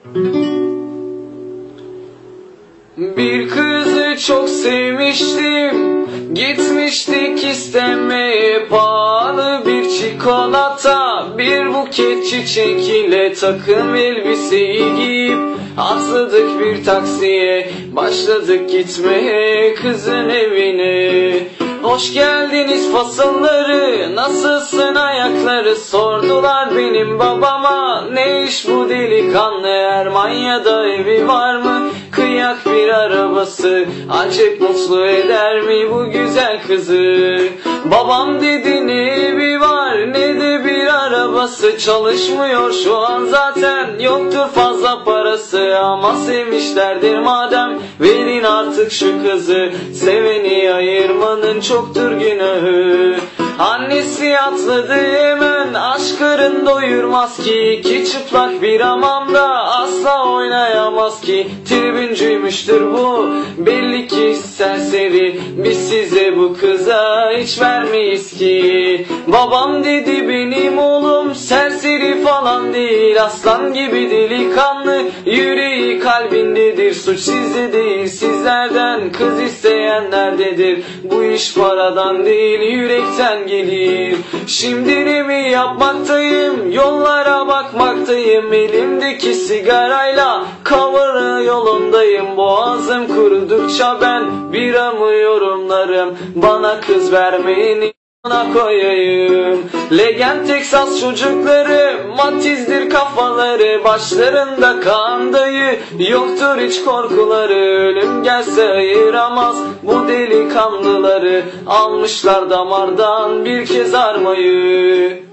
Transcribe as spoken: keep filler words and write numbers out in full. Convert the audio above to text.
Bir kızı çok sevmiştim, gitmiştik istemeye, pahalı bir çikolata, bir buket çiçek ile takım elbiseyi giyip atladık bir taksiye, başladık gitmeye kızın evine. Hoş geldiniz fasılları, nasılsın ayakları, sordular benim babama. Ne iş bu delikanlı, Ermanya'da evi var mı, kıyak bir arabası, ancak mutlu eder mi bu güzel kızı? Babam dedi ne evi var ne de bir arabası, çalışmıyor şu an zaten, yoktur fazla parası, ama sevmişlerdir madem, verin artık şu kızı, seveni ayırmanın çoktur günahı. Annesi atladı hemen, aşk karın doyurmaz ki, iki çıplak bir hamamda asla oynayamaz ki. Tribüncüymüştür bu, belli ki serseri, biz size bu kıza hiç vermeyiz ki. Babam dedi benim oğlum serseri falan değil, aslan gibi delikanlı, yüreği kalbindedir, suç sizde değil sizlerden, kız isteyenlerdedir. Bu iş paradan değil yürekten gelir. Şimdi ne mi yapmaktayım, yollara bakmaktayım, elimdeki sigarayla kavara yolundayım. Boğazım kurudukça ben biramı yorumlarım, bana kız vermeyeni ona koyayım. Legend Texas çocukları, matizdir kafaları, başlarında kan dayı, yoktur hiç korkuları, ölüm gelse ayıramaz bu delikanlıları, almışlar damardan bir kez armayı.